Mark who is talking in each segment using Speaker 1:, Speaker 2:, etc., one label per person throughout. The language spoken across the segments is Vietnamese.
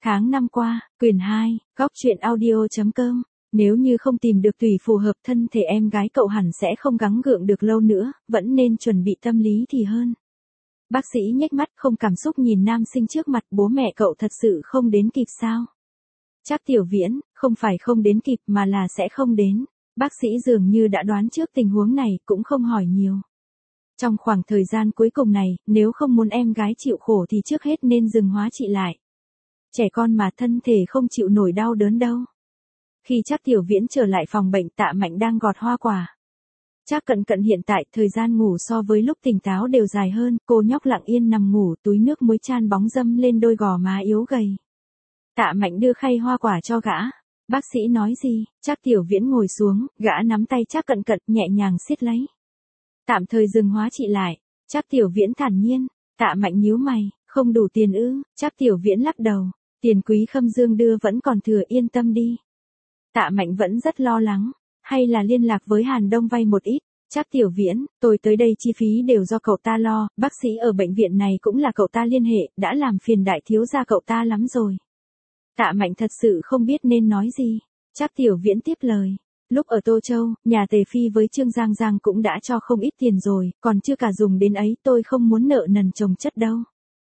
Speaker 1: Tháng năm qua, quyển 2, góc truyện audio.com. Nếu như không tìm được tùy phù hợp thân thể em gái cậu hẳn sẽ không gắng gượng được lâu nữa, vẫn nên chuẩn bị tâm lý thì hơn. Bác sĩ nhếch mắt không cảm xúc nhìn nam sinh trước mặt, bố mẹ cậu thật sự không đến kịp sao? Trác Tiểu Viễn, không phải không đến kịp mà là sẽ không đến. Bác sĩ dường như đã đoán trước tình huống này, cũng không hỏi nhiều. Trong khoảng thời gian cuối cùng này, nếu không muốn em gái chịu khổ thì trước hết nên dừng hóa trị lại. Trẻ con mà thân thể không chịu nổi đau đớn đâu. Khi Trác Tiểu Viễn trở lại phòng bệnh, Tạ Mạnh đang gọt hoa quả. Trác Cận Cận hiện tại thời gian ngủ so với lúc tỉnh táo đều dài hơn, cô nhóc lặng yên nằm ngủ, túi nước muối chan bóng dâm lên đôi gò má yếu gầy. Tạ Mạnh đưa khay hoa quả cho gã. Bác sĩ nói gì? Trác Tiểu Viễn ngồi xuống, gã nắm tay Trác Cận Cận nhẹ nhàng siết lấy. Tạm thời dừng hóa trị lại. Trác Tiểu Viễn thản nhiên. Tạ Mạnh nhíu mày, không đủ tiền ư? Trác Tiểu Viễn lắc đầu. Tiền Quý Khâm Dương đưa vẫn còn thừa, yên tâm đi. Tạ Mạnh vẫn rất lo lắng. Hay là liên lạc với Hàn Đông vay một ít. Trác Tiểu Viễn, tôi tới đây chi phí đều do cậu ta lo, bác sĩ ở bệnh viện này cũng là cậu ta liên hệ, đã làm phiền đại thiếu gia cậu ta lắm rồi. Tạ Mạnh thật sự không biết nên nói gì. Trác Tiểu Viễn tiếp lời. Lúc ở Tô Châu, nhà Tề Phi với Trương Giang Giang cũng đã cho không ít tiền rồi, còn chưa cả dùng đến ấy, tôi không muốn nợ nần chồng chất đâu.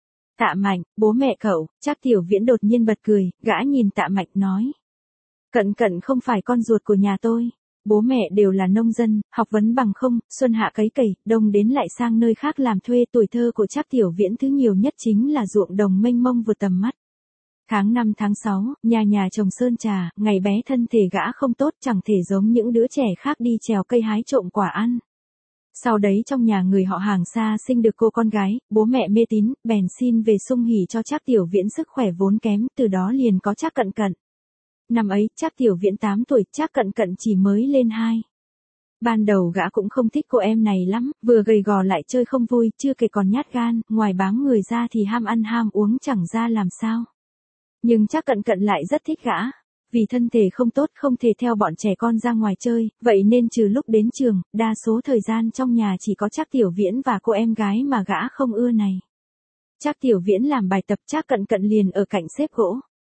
Speaker 1: Tạ Mạnh, bố mẹ cậu. Trác Tiểu Viễn đột nhiên bật cười, gã nhìn Tạ Mạnh nói. Cận Cận không phải con ruột của nhà tôi. Bố mẹ đều là nông dân, học vấn bằng không, xuân hạ cấy cày, đông đến lại sang nơi khác làm thuê. Tuổi thơ của Trác Tiểu Viễn thứ nhiều nhất chính là ruộng đồng mênh mông vượt tầm mắt. Tháng 5 tháng 6, nhà trồng sơn trà, ngày bé thân thể gã không tốt, chẳng thể giống những đứa trẻ khác đi trèo cây hái trộm quả ăn. Sau đấy trong nhà người họ Hàng xa sinh được cô con gái, bố mẹ mê tín, bèn xin về sung hỉ cho Trác Tiểu Viễn sức khỏe vốn kém, từ đó liền có Trác Cận Cận. Năm ấy, Trác Tiểu Viễn 8 tuổi, Trác Cận Cận chỉ mới lên 2. Ban đầu gã cũng không thích cô em này lắm, vừa gầy gò lại chơi không vui, chưa kể còn nhát gan, ngoài bám người ra thì ham ăn ham uống chẳng ra làm sao. Nhưng Trác Cận Cận lại rất thích gã. Vì thân thể không tốt không thể theo bọn trẻ con ra ngoài chơi, vậy nên trừ lúc đến trường, đa số thời gian trong nhà chỉ có Trác Tiểu Viễn và cô em gái mà gã không ưa này. Trác Tiểu Viễn làm bài tập, Trác Cận Cận liền ở cạnh xếp gỗ.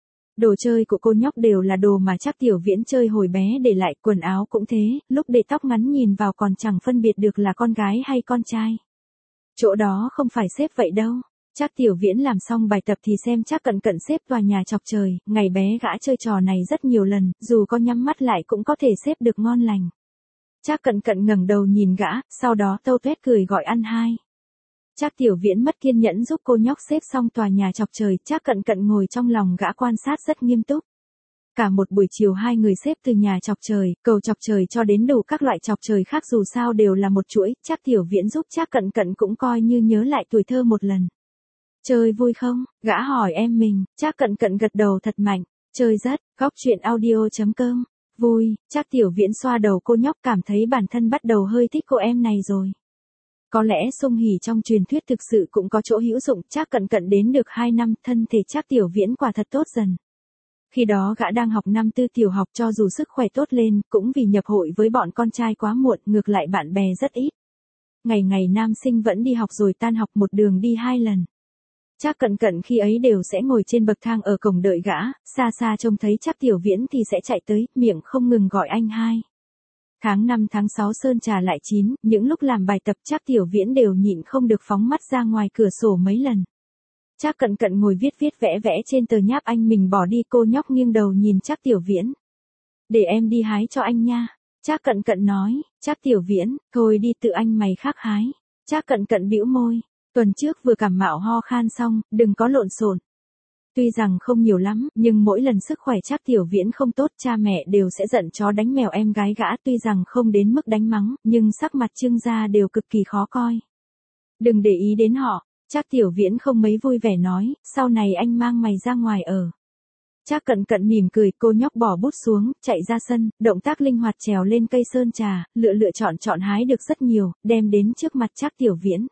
Speaker 1: Đồ chơi của cô nhóc đều là đồ mà Trác Tiểu Viễn chơi hồi bé để lại, quần áo cũng thế, lúc để tóc ngắn nhìn vào còn chẳng phân biệt được là con gái hay con trai. Chỗ đó không phải xếp vậy đâu. Trác Tiểu Viễn làm xong bài tập thì xem Trác Cận Cận xếp tòa nhà chọc trời, ngày bé gã chơi trò này rất nhiều lần, dù có nhắm mắt lại cũng có thể xếp được ngon lành. Trác Cận Cận ngẩng đầu nhìn gã, sau đó tâu tuét cười gọi ăn hai. Trác Tiểu Viễn mất kiên nhẫn giúp cô nhóc xếp xong tòa nhà chọc trời, Trác Cận Cận ngồi trong lòng gã quan sát rất nghiêm túc. Cả một buổi chiều hai người xếp từ nhà chọc trời, cầu chọc trời cho đến đủ các loại chọc trời khác, dù sao đều là một chuỗi, Trác Tiểu Viễn giúp Trác Cận Cận cũng coi như nhớ lại tuổi thơ một lần. Chơi vui không? Gã hỏi em mình. Trác Cận Cận gật đầu thật mạnh. Chơi rất. Góc truyện audio.com. Vui. Trác Tiểu Viễn xoa đầu cô nhóc, cảm thấy bản thân bắt đầu hơi thích cô em này rồi. Có lẽ sung hỉ trong truyền thuyết thực sự cũng có chỗ hữu dụng. Trác Cận Cận đến được 2 năm, thân thể Trác Tiểu Viễn quả thật tốt dần. Khi đó gã đang học năm tư tiểu học, cho dù sức khỏe tốt lên, cũng vì nhập hội với bọn con trai quá muộn, ngược lại bạn bè rất ít. Ngày ngày nam sinh vẫn đi học rồi tan học, một đường đi 2 lần. Trác Cận Cận khi ấy đều sẽ ngồi trên bậc thang ở cổng đợi gã, xa xa trông thấy Trác Tiểu Viễn thì sẽ chạy tới, miệng không ngừng gọi anh hai. Tháng 5 tháng 6 sơn trà lại chín, những lúc làm bài tập Trác Tiểu Viễn đều nhịn không được phóng mắt ra ngoài cửa sổ mấy lần. Trác Cận Cận ngồi viết vẽ trên tờ nháp, anh mình bỏ đi, cô nhóc nghiêng đầu nhìn Trác Tiểu Viễn. Để em đi hái cho anh nha. Trác Cận Cận nói. Trác Tiểu Viễn, thôi đi, tự anh mày khác hái. Trác Cận Cận bĩu môi. Tuần trước vừa cảm mạo ho khan xong, đừng có lộn xộn. Tuy rằng không nhiều lắm, nhưng mỗi lần sức khỏe Trác Tiểu Viễn không tốt, cha mẹ đều sẽ giận chó đánh mèo em gái gã, tuy rằng không đến mức đánh mắng, nhưng sắc mặt Trương gia đều cực kỳ khó coi. Đừng để ý đến họ. Trác Tiểu Viễn không mấy vui vẻ nói, sau này anh mang mày ra ngoài ở. Trác Cận Cận mỉm cười, cô nhóc bỏ bút xuống, chạy ra sân, động tác linh hoạt trèo lên cây sơn trà, lựa chọn hái được rất nhiều, đem đến trước mặt Trác Tiểu Viễn.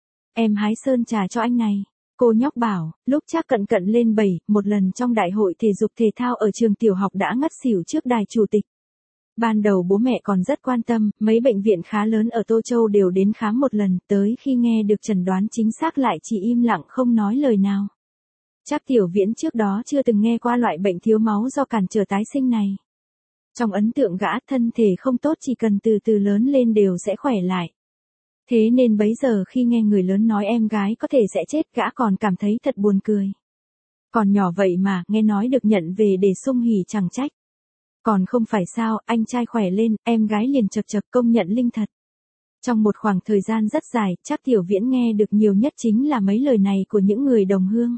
Speaker 1: Em hái sơn trà cho anh này. Cô nhóc bảo, lúc Trác Cận Cận lên 7, một lần trong đại hội thể dục thể thao ở trường tiểu học đã ngất xỉu trước đài chủ tịch. Ban đầu bố mẹ còn rất quan tâm, mấy bệnh viện khá lớn ở Tô Châu đều đến khám một lần, tới khi nghe được chẩn đoán chính xác lại chỉ im lặng không nói lời nào. Trác Tiểu Viễn trước đó chưa từng nghe qua loại bệnh thiếu máu do cản trở tái sinh này. Trong ấn tượng gã, thân thể không tốt chỉ cần từ từ lớn lên đều sẽ khỏe lại. Thế nên bấy giờ khi nghe người lớn nói em gái có thể sẽ chết, gã còn cảm thấy thật buồn cười. Còn nhỏ vậy mà, nghe nói được nhận về để sung hỉ chẳng trách. Còn không phải sao, anh trai khỏe lên, em gái liền chật chật công nhận linh thật. Trong một khoảng thời gian rất dài, Trác Tiểu Viễn nghe được nhiều nhất chính là mấy lời này của những người đồng hương.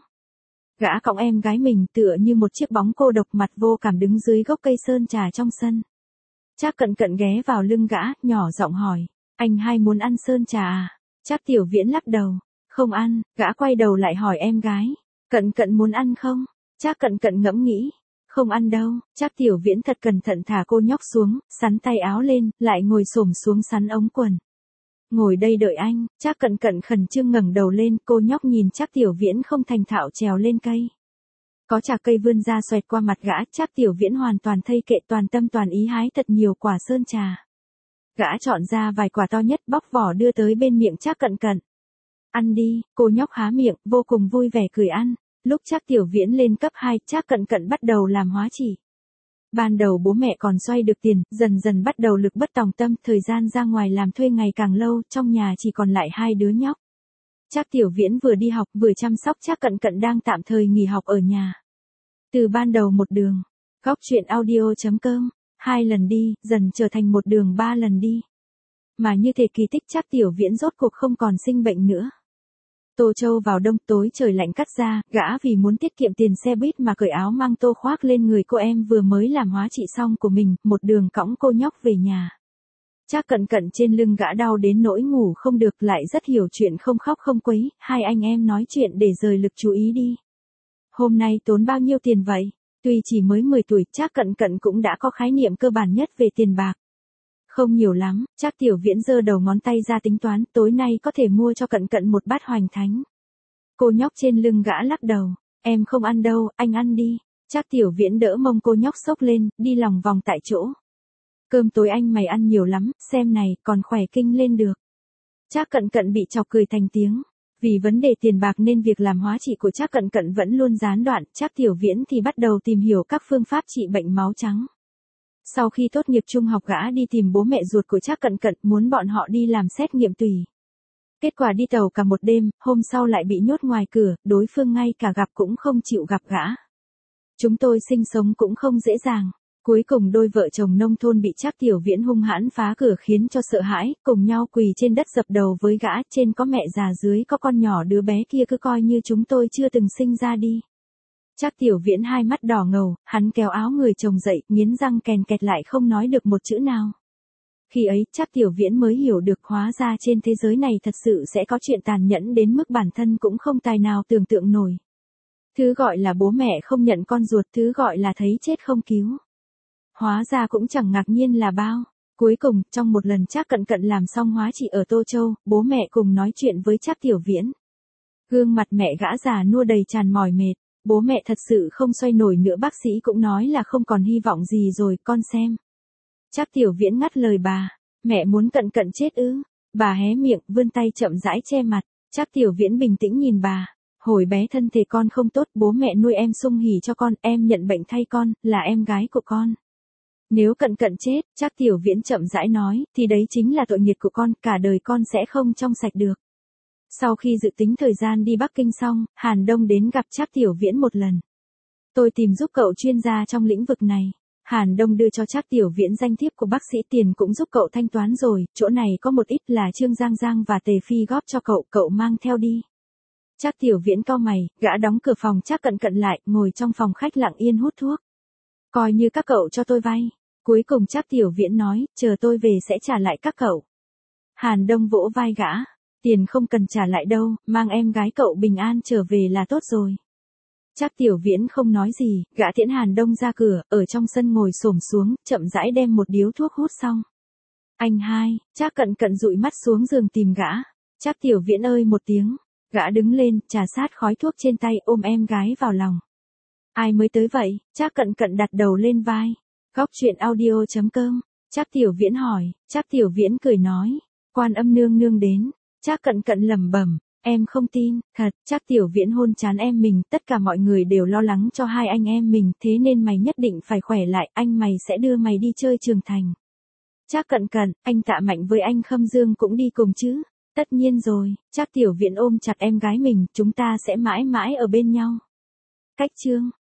Speaker 1: Gã cõng em gái mình tựa như một chiếc bóng cô độc mặt vô cảm đứng dưới gốc cây sơn trà trong sân. Trác Cận Cận ghé vào lưng gã, nhỏ giọng hỏi, anh hai muốn ăn sơn trà à? Trác Tiểu Viễn lắc đầu, không ăn. Gã quay đầu lại hỏi em gái, Cận Cận muốn ăn không? Trác Cận Cận ngẫm nghĩ, không ăn đâu. Trác Tiểu Viễn thật cẩn thận thả cô nhóc xuống, xắn tay áo lên, lại ngồi xổm xuống xắn ống quần. Ngồi đây đợi anh. Trác Cận Cận khẩn trương ngẩng đầu lên, cô nhóc nhìn Trác Tiểu Viễn không thành thạo trèo lên cây. Có trà cây vươn ra xoẹt qua mặt gã, Trác Tiểu Viễn hoàn toàn thây kệ, toàn tâm toàn ý hái thật nhiều quả sơn trà. Gã chọn ra vài quả to nhất, bóc vỏ đưa tới bên miệng Trác Cận Cận. Ăn đi. Cô nhóc há miệng, vô cùng vui vẻ cười ăn. Lúc Trác Tiểu Viễn lên cấp 2, Trác Cận Cận bắt đầu làm hóa chỉ. Ban đầu bố mẹ còn xoay được tiền, dần dần bắt đầu lực bất tòng tâm, thời gian ra ngoài làm thuê ngày càng lâu, trong nhà chỉ còn lại hai đứa nhóc. Trác Tiểu Viễn vừa đi học vừa chăm sóc Trác Cận Cận đang tạm thời nghỉ học ở nhà. Từ ban đầu một đường, góc truyện audio.com, 2 lần đi, dần trở thành một đường 3 lần đi. Mà như thể kỳ tích, Trác Tiểu Viễn rốt cuộc không còn sinh bệnh nữa. Tô Châu vào đông, tối trời lạnh cắt da, gã vì muốn tiết kiệm tiền xe buýt mà cởi áo mang tô khoác lên người cô em vừa mới làm hóa trị xong của mình, một đường cõng cô nhóc về nhà. Trác Cận Cận trên lưng gã đau đến nỗi ngủ không được, lại rất hiểu chuyện, không khóc không quấy, hai anh em nói chuyện để rời lực chú ý đi. Hôm nay tốn bao nhiêu tiền vậy? Tuy chỉ mới 10 tuổi, Trác Cận Cận cũng đã có khái niệm cơ bản nhất về tiền bạc. Không nhiều lắm. Trác Tiểu Viễn giơ đầu ngón tay ra tính toán, tối nay có thể mua cho Cận Cận một bát hoành thánh. Cô nhóc trên lưng gã lắc đầu, em không ăn đâu, anh ăn đi. Trác Tiểu Viễn đỡ mông cô nhóc xốc lên, đi lòng vòng tại chỗ. Cơm tối anh mày ăn nhiều lắm, xem này, còn khỏe kinh lên được. Trác Cận Cận bị chọc cười thành tiếng. Vì vấn đề tiền bạc nên việc làm hóa trị của Trác Cận Cận vẫn luôn gián đoạn, Trác Tiểu Viễn thì bắt đầu tìm hiểu các phương pháp trị bệnh máu trắng. Sau khi tốt nghiệp trung học, gã đi tìm bố mẹ ruột của Trác Cận Cận, muốn bọn họ đi làm xét nghiệm tùy. Kết quả đi tàu cả một đêm, hôm sau lại bị nhốt ngoài cửa, đối phương ngay cả gặp cũng không chịu gặp gã. Chúng tôi sinh sống cũng không dễ dàng. Cuối cùng đôi vợ chồng nông thôn bị Trác Tiểu Viễn hung hãn phá cửa khiến cho sợ hãi, cùng nhau quỳ trên đất dập đầu với gã, trên có mẹ già dưới có con nhỏ, đứa bé kia cứ coi như chúng tôi chưa từng sinh ra đi. Trác Tiểu Viễn hai mắt đỏ ngầu, hắn kéo áo người chồng dậy, nghiến răng kèn kẹt lại không nói được một chữ nào. Khi ấy, Trác Tiểu Viễn mới hiểu được hóa ra trên thế giới này thật sự sẽ có chuyện tàn nhẫn đến mức bản thân cũng không tài nào tưởng tượng nổi. Thứ gọi là bố mẹ không nhận con ruột, thứ gọi là thấy chết không cứu. Hóa ra cũng chẳng ngạc nhiên là bao. Cuối cùng, trong một lần Trác Cận Cận làm xong hóa trị ở Tô Châu, bố mẹ cùng nói chuyện với Trác Tiểu Viễn. Gương mặt mẹ gã già nua đầy tràn mỏi mệt. Bố mẹ thật sự không xoay nổi nữa, bác sĩ cũng nói là không còn hy vọng gì rồi, con xem. Trác Tiểu Viễn ngắt lời bà, mẹ muốn Cận Cận chết ư? Bà hé miệng, vươn tay chậm rãi che mặt. Trác Tiểu Viễn bình tĩnh nhìn bà, hồi bé thân thể con không tốt, bố mẹ nuôi em sung hỉ cho con, em nhận bệnh thay con, là em gái của con. Nếu Cận Cận chết, Trác Tiểu Viễn chậm rãi nói, thì đấy chính là tội nghiệp của con, cả đời con sẽ không trong sạch được. Sau khi dự tính thời gian đi Bắc Kinh xong, Hàn Đông đến gặp Trác Tiểu Viễn một lần. Tôi tìm giúp cậu chuyên gia trong lĩnh vực này. Hàn Đông đưa cho Trác Tiểu Viễn danh thiếp của bác sĩ, tiền cũng giúp cậu thanh toán rồi, chỗ này có một ít là Trương Giang Giang và Tề Phi góp cho cậu, cậu mang theo đi. Trác Tiểu Viễn cau mày, gã đóng cửa phòng Trác Cận Cận lại, ngồi trong phòng khách lặng yên hút thuốc. Coi như các cậu cho tôi vay. Cuối cùng Trác Tiểu Viễn nói, chờ tôi về sẽ trả lại các cậu. Hàn Đông vỗ vai gã. Tiền không cần trả lại đâu, mang em gái cậu bình an trở về là tốt rồi. Trác Tiểu Viễn không nói gì, gã tiễn Hàn Đông ra cửa, ở trong sân ngồi xổm xuống, chậm rãi đem một điếu thuốc hút xong. Anh hai. Trác Cận Cận dụi mắt xuống giường tìm gã. Trác Tiểu Viễn ơi một tiếng. Gã đứng lên, trà sát khói thuốc trên tay, ôm em gái vào lòng. Ai mới tới vậy? Trác Cận Cận đặt đầu lên vai. Góc truyện audio.com. Trác Tiểu Viễn hỏi. Trác Tiểu Viễn cười nói, Quan Âm nương nương đến. Trác Cận Cận lẩm bẩm, Em không tin, thật, chắc Tiểu Viễn hôn chán em mình, tất cả mọi người đều lo lắng cho hai anh em mình, thế nên mày nhất định phải khỏe lại, anh mày sẽ đưa mày đi chơi Trường Thành. Chắc Cận Cận, anh Tạ Mạnh với anh Khâm Dương cũng đi cùng chứ? Tất nhiên rồi, chắc Tiểu Viễn ôm chặt em gái mình, chúng ta sẽ mãi mãi ở bên nhau. Cách chương